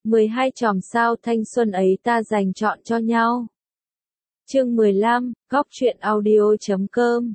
12 chòm sao thanh xuân ấy ta dành chọn cho nhau. Chương 15, góc truyện audio.com.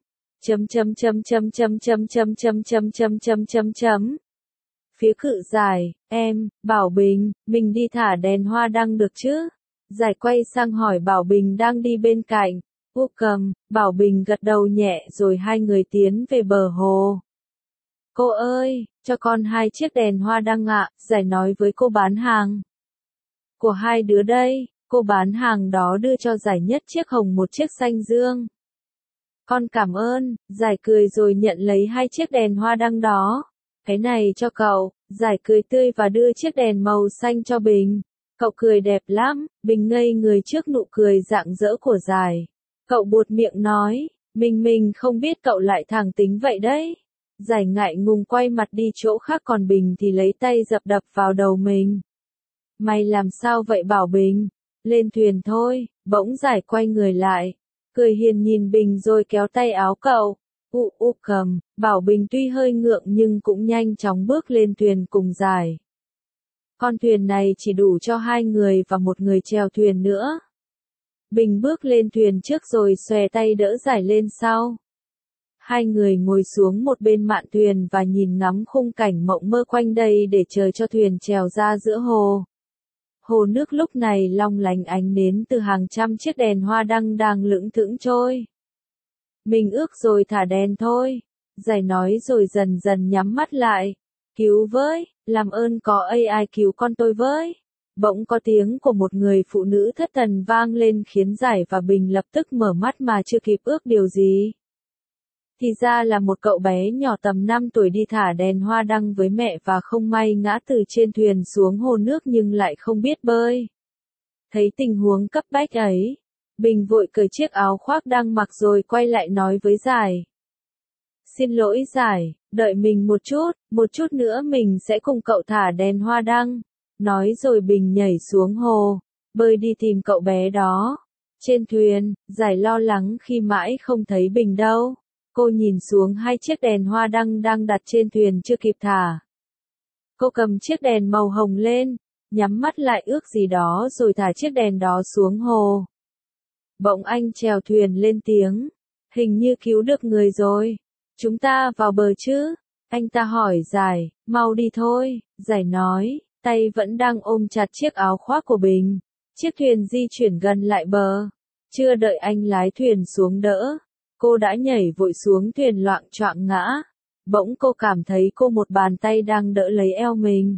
Phía Cự Giải, em, Bảo Bình, mình đi thả đèn hoa đăng được chứ? Giải quay sang hỏi Bảo Bình đang đi bên cạnh. Cầm, Bảo Bình gật đầu nhẹ rồi hai người tiến về bờ hồ. Cô ơi, cho con 2 chiếc đèn hoa đăng ạ, Giải nói với cô bán hàng. Của 2 đứa đây, cô bán hàng đó đưa cho Giải nhất chiếc hồng một chiếc xanh dương. Con cảm ơn, Giải cười rồi nhận lấy 2 chiếc đèn hoa đăng đó. Cái này cho cậu, Giải cười tươi và đưa chiếc đèn màu xanh cho Bình. Cậu cười đẹp lắm, Bình ngây người trước nụ cười rạng rỡ của Giải. Cậu buột miệng nói, mình không biết cậu lại thẳng tính vậy đấy. Giải ngại ngùng quay mặt đi chỗ khác còn Bình thì lấy tay dập đập vào đầu mình. Mày làm sao vậy Bảo Bình? Lên thuyền thôi, bỗng Giải quay người lại. Cười hiền nhìn Bình rồi kéo tay áo cậu. Cầm, Bảo Bình tuy hơi ngượng nhưng cũng nhanh chóng bước lên thuyền cùng Giải. Con thuyền này chỉ đủ cho 2 người và một người chèo thuyền nữa. Bình bước lên thuyền trước rồi xòe tay đỡ Giải lên sau. 2 người ngồi xuống một bên mạn thuyền và nhìn ngắm khung cảnh mộng mơ quanh đây để chờ cho thuyền chèo ra giữa hồ. Hồ nước lúc này long lánh ánh nến từ hàng trăm chiếc đèn hoa đăng đang lững thững trôi. Mình ước rồi thả đèn thôi, Giải nói rồi dần dần nhắm mắt lại. Cứu với, làm ơn có ai cứu con tôi với. Bỗng có tiếng của một người phụ nữ thất thần vang lên khiến Giải và Bình lập tức mở mắt mà chưa kịp ước điều gì. Thì ra là một cậu bé nhỏ tầm 5 tuổi đi thả đèn hoa đăng với mẹ và không may ngã từ trên thuyền xuống hồ nước nhưng lại không biết bơi. Thấy tình huống cấp bách ấy, Bình vội cởi chiếc áo khoác đang mặc rồi quay lại nói với Giải. Xin lỗi Giải, đợi mình một chút nữa mình sẽ cùng cậu thả đèn hoa đăng. Nói rồi Bình nhảy xuống hồ, bơi đi tìm cậu bé đó. Trên thuyền, Giải lo lắng khi mãi không thấy Bình đâu. Cô nhìn xuống 2 chiếc đèn hoa đăng đang đặt trên thuyền chưa kịp thả. Cô cầm chiếc đèn màu hồng lên, nhắm mắt lại ước gì đó rồi thả chiếc đèn đó xuống hồ. Bỗng anh chèo thuyền lên tiếng, hình như cứu được người rồi. Chúng ta vào bờ chứ? Anh ta hỏi Giải, mau đi thôi, Giải nói, tay vẫn đang ôm chặt chiếc áo khoác của Bình. Chiếc thuyền di chuyển gần lại bờ. Chưa đợi anh lái thuyền xuống đỡ, cô đã nhảy vội xuống thuyền loạng choạng ngã. Bỗng cô cảm thấy một bàn tay đang đỡ lấy eo mình.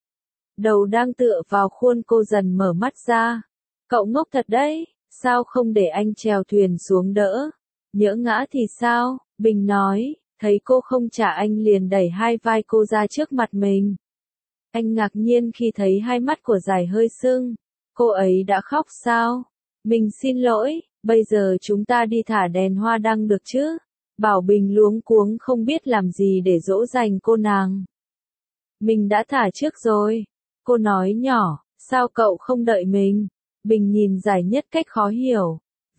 Đầu đang tựa vào khuôn cô dần mở mắt ra. Cậu ngốc thật đấy, sao không để anh chèo thuyền xuống đỡ? Nhỡ ngã thì sao? Bình nói, thấy cô không trả anh liền đẩy 2 vai cô ra trước mặt mình. Anh ngạc nhiên khi thấy 2 mắt của Giải hơi sưng. Cô ấy đã khóc sao? Mình xin lỗi, bây giờ chúng ta đi thả đèn hoa đăng được chứ? Bảo Bình luống cuống không biết làm gì để dỗ dành cô nàng. Mình đã thả trước rồi. Cô nói nhỏ, sao cậu không đợi mình? Bình nhìn Giải nhất cách khó hiểu.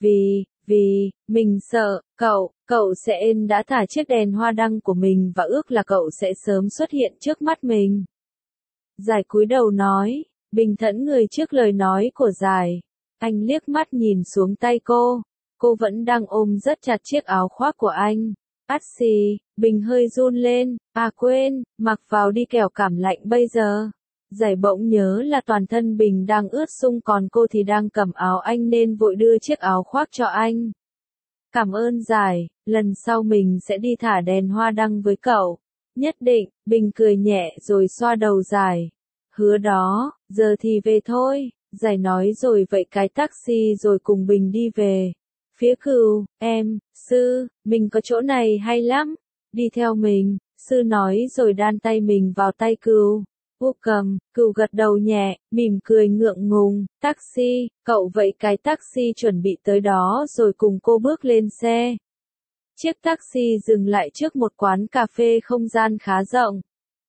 Vì, mình sợ, cậu sẽ đã thả chiếc đèn hoa đăng của mình và ước là cậu sẽ sớm xuất hiện trước mắt mình. Giải cúi đầu nói, Bình thẫn người trước lời nói của Giải. Anh liếc mắt nhìn xuống tay cô vẫn đang ôm rất chặt chiếc áo khoác của anh. Xì, Bình hơi run lên, quên, mặc vào đi kẻo cảm lạnh bây giờ. Giải bỗng nhớ là toàn thân Bình đang ướt sũng còn cô thì đang cầm áo anh nên vội đưa chiếc áo khoác cho anh. Cảm ơn Giải, lần sau mình sẽ đi thả đèn hoa đăng với cậu. Nhất định, Bình cười nhẹ rồi xoa đầu Giải. Hứa đó, giờ thì về thôi, Giải nói rồi vậy cái taxi rồi cùng Bình đi về. Phía Cừu, Sư, mình có chỗ này hay lắm, đi theo mình, Sư nói rồi đan tay mình vào tay Cừu. Cừu gật đầu nhẹ, mỉm cười ngượng ngùng, taxi, cậu vậy cái taxi chuẩn bị tới đó rồi cùng cô bước lên xe. Chiếc taxi dừng lại trước một quán cà phê không gian khá rộng.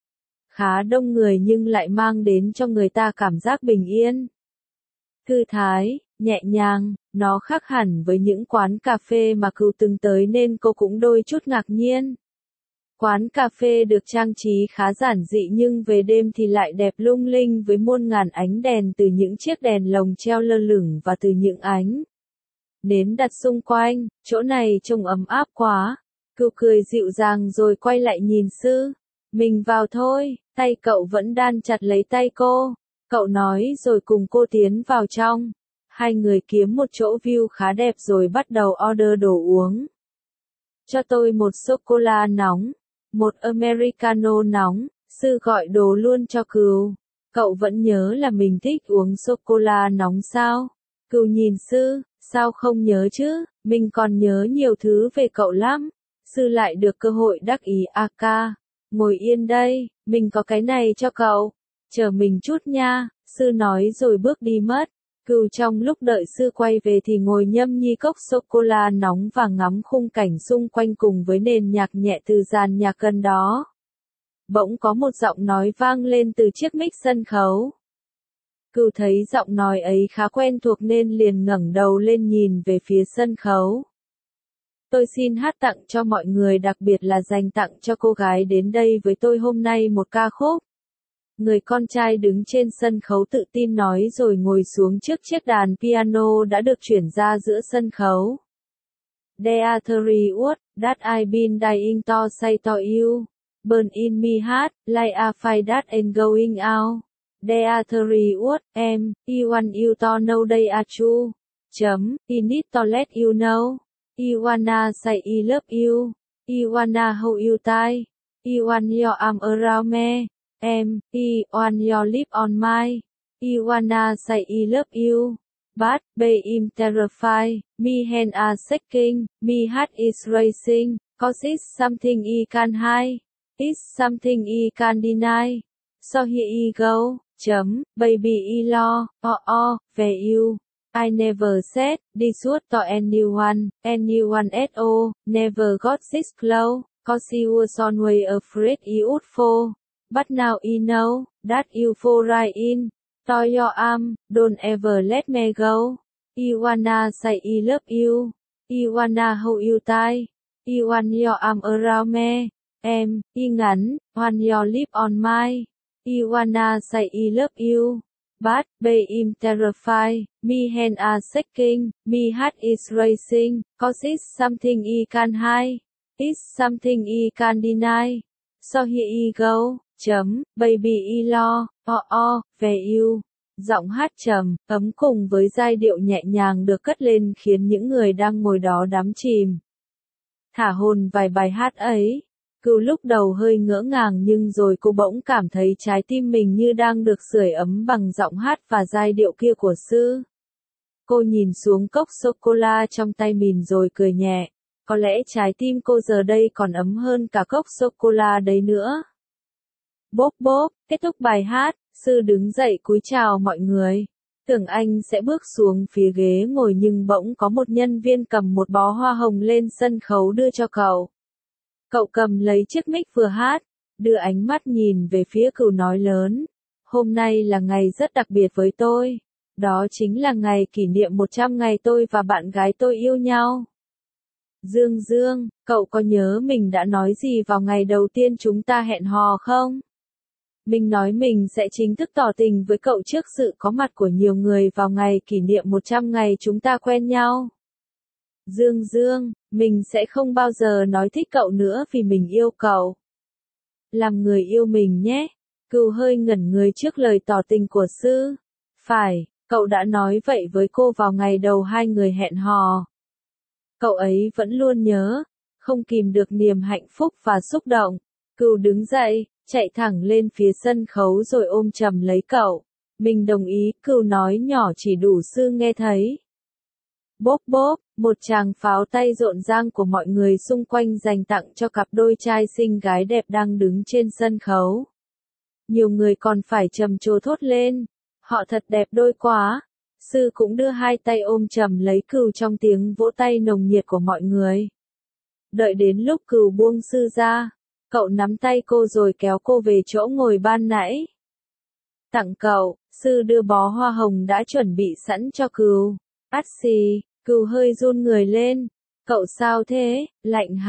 Khá đông người nhưng lại mang đến cho người ta cảm giác bình yên. Thư thái, nhẹ nhàng, nó khác hẳn với những quán cà phê mà Cừu từng tới nên cô cũng đôi chút ngạc nhiên. Quán cà phê được trang trí khá giản dị nhưng về đêm thì lại đẹp lung linh với muôn ngàn ánh đèn từ những chiếc đèn lồng treo lơ lửng và từ những ánh nến đặt xung quanh, chỗ này trông ấm áp quá. Cừu cười dịu dàng rồi quay lại nhìn Sư. Mình vào thôi, tay cậu vẫn đan chặt lấy tay cô. Cậu nói rồi cùng cô tiến vào trong. Hai người kiếm một chỗ view khá đẹp rồi bắt đầu order đồ uống. Cho tôi một sô-cô-la nóng, một Americano nóng, Sư gọi đồ luôn cho Cừu. Cậu vẫn nhớ là mình thích uống sô-cô-la nóng sao? Cừu nhìn Sư, sao không nhớ chứ, mình còn nhớ nhiều thứ về cậu lắm. Sư lại được cơ hội đắc ý ca. Ngồi yên đây, mình có cái này cho cậu. Chờ mình chút nha, Sư nói rồi bước đi mất. Cừu trong lúc đợi Sư quay về thì ngồi nhâm nhi cốc sô-cô-la nóng và ngắm khung cảnh xung quanh cùng với nền nhạc nhẹ từ dàn nhạc gần đó. Bỗng có một giọng nói vang lên từ chiếc mic sân khấu. Cừu thấy giọng nói ấy khá quen thuộc nên liền ngẩng đầu lên nhìn về phía sân khấu. Tôi xin hát tặng cho mọi người, đặc biệt là dành tặng cho cô gái đến đây với tôi hôm nay một ca khúc. Người con trai đứng trên sân khấu tự tin nói rồi ngồi xuống trước chiếc đàn piano đã được chuyển ra giữa sân khấu. There are three words that I've been dying to say to you. Burn in me heart, like a fire that ain't going out. There are three words, you want you to know they are true. I need to let you know. You wanna say I love you. You wanna hold you tight. You want your arm around me. I want your lip on mine. You wanna say I love you. But, babe, I'm terrified. Me hand are shaking. Me heart is racing. Cause it's something I can't hide. It's something I can't deny. So here you go. Baby I love, về you. I never said this would to anyone at all. Never got this close, cause you was always afraid you would fall. But now I know that you fall right in. To your arm, don't ever let me go. You wanna say I love you. You wanna hold you tight. You want your arm around me. I ngắn, want your lip on mine. You wanna say I love you. But, babe, I'm terrified. Me hand are shaking. Me heart is racing. Cause it's something I can't hide. It's something I can't deny. So here you go. Baby I love, về you. Giọng hát trầm, ấm cùng với giai điệu nhẹ nhàng được cất lên khiến những người đang ngồi đó đắm chìm. Thả hồn vài bài hát ấy. Cừu lúc đầu hơi ngỡ ngàng nhưng rồi cô bỗng cảm thấy trái tim mình như đang được sưởi ấm bằng giọng hát và giai điệu kia của Sư. Cô nhìn xuống cốc sô-cô-la trong tay mình rồi cười nhẹ. Có lẽ trái tim cô giờ đây còn ấm hơn cả cốc sô-cô-la đấy nữa. Bốp bốp, kết thúc bài hát, Sư đứng dậy cúi chào mọi người. Tưởng anh sẽ bước xuống phía ghế ngồi nhưng bỗng có một nhân viên cầm một bó hoa hồng lên sân khấu đưa cho cậu. Cậu cầm lấy chiếc mic vừa hát, đưa ánh mắt nhìn về phía Cừu nói lớn. Hôm nay là ngày rất đặc biệt với tôi. Đó chính là ngày kỷ niệm 100 ngày tôi và bạn gái tôi yêu nhau. Dương, cậu có nhớ mình đã nói gì vào ngày đầu tiên chúng ta hẹn hò không? Mình nói mình sẽ chính thức tỏ tình với cậu trước sự có mặt của nhiều người vào ngày kỷ niệm 100 ngày chúng ta quen nhau. Dương, mình sẽ không bao giờ nói thích cậu nữa vì mình yêu cậu. Làm người yêu mình nhé. Cừu hơi ngẩn người trước lời tỏ tình của Sư. Phải, cậu đã nói vậy với cô vào ngày đầu hai người hẹn hò. Cậu ấy vẫn luôn nhớ, không kìm được niềm hạnh phúc và xúc động. Cừu đứng dậy, chạy thẳng lên phía sân khấu rồi ôm chầm lấy cậu. Mình đồng ý, Cừu nói nhỏ chỉ đủ Sư nghe thấy. Bốp bốp, một tràng pháo tay rộn ràng của mọi người xung quanh dành tặng cho cặp đôi trai xinh gái đẹp đang đứng trên sân khấu. Nhiều người còn phải trầm trồ thốt lên. Họ thật đẹp đôi quá. Sư cũng đưa hai tay ôm chầm lấy Cừu trong tiếng vỗ tay nồng nhiệt của mọi người. Đợi đến lúc Cừu buông Sư ra, cậu nắm tay cô rồi kéo cô về chỗ ngồi ban nãy. Tặng cậu, Sư đưa bó hoa hồng đã chuẩn bị sẵn cho Cừu. Ắt xì, Cừu hơi run người lên. Cậu sao thế, lạnh hả?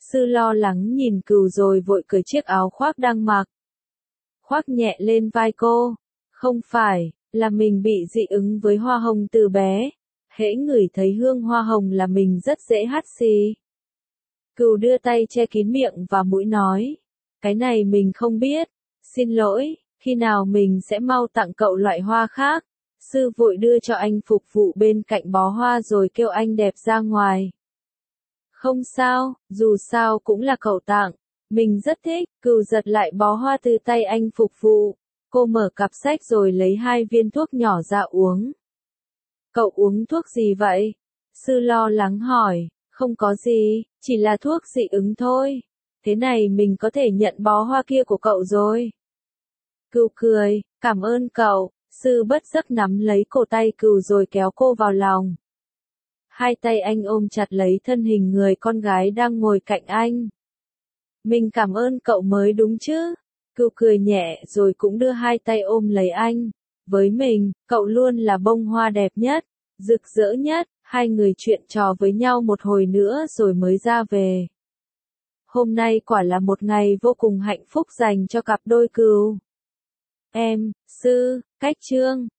Sư lo lắng nhìn Cừu rồi vội cởi chiếc áo khoác đang mặc. Khoác nhẹ lên vai cô. Không phải, là mình bị dị ứng với hoa hồng từ bé. Hễ ngửi thấy hương hoa hồng là mình rất dễ hắt xì. Cừu đưa tay che kín miệng và mũi nói. Cái này mình không biết. Xin lỗi, khi nào mình sẽ mau tặng cậu loại hoa khác. Sư vội đưa cho anh phục vụ bên cạnh bó hoa rồi kêu anh đẹp ra ngoài. Không sao, dù sao cũng là cậu tặng. Mình rất thích. Cừu giật lại bó hoa từ tay anh phục vụ. Cô mở cặp sách rồi lấy 2 viên thuốc nhỏ ra uống. Cậu uống thuốc gì vậy? Sư lo lắng hỏi. Không có gì, chỉ là thuốc dị ứng thôi. Thế này mình có thể nhận bó hoa kia của cậu rồi. Cừu cười, cảm ơn cậu. Sư bất giấc nắm lấy cổ tay Cừu rồi kéo cô vào lòng. Hai tay anh ôm chặt lấy thân hình người con gái đang ngồi cạnh anh. Mình cảm ơn cậu mới đúng chứ. Cừu cười nhẹ rồi cũng đưa 2 tay ôm lấy anh. Với mình, cậu luôn là bông hoa đẹp nhất, rực rỡ nhất. Hai người chuyện trò với nhau một hồi nữa rồi mới ra về. Hôm nay quả là một ngày vô cùng hạnh phúc dành cho cặp đôi Cừu. Em, Sư, Cách Chương.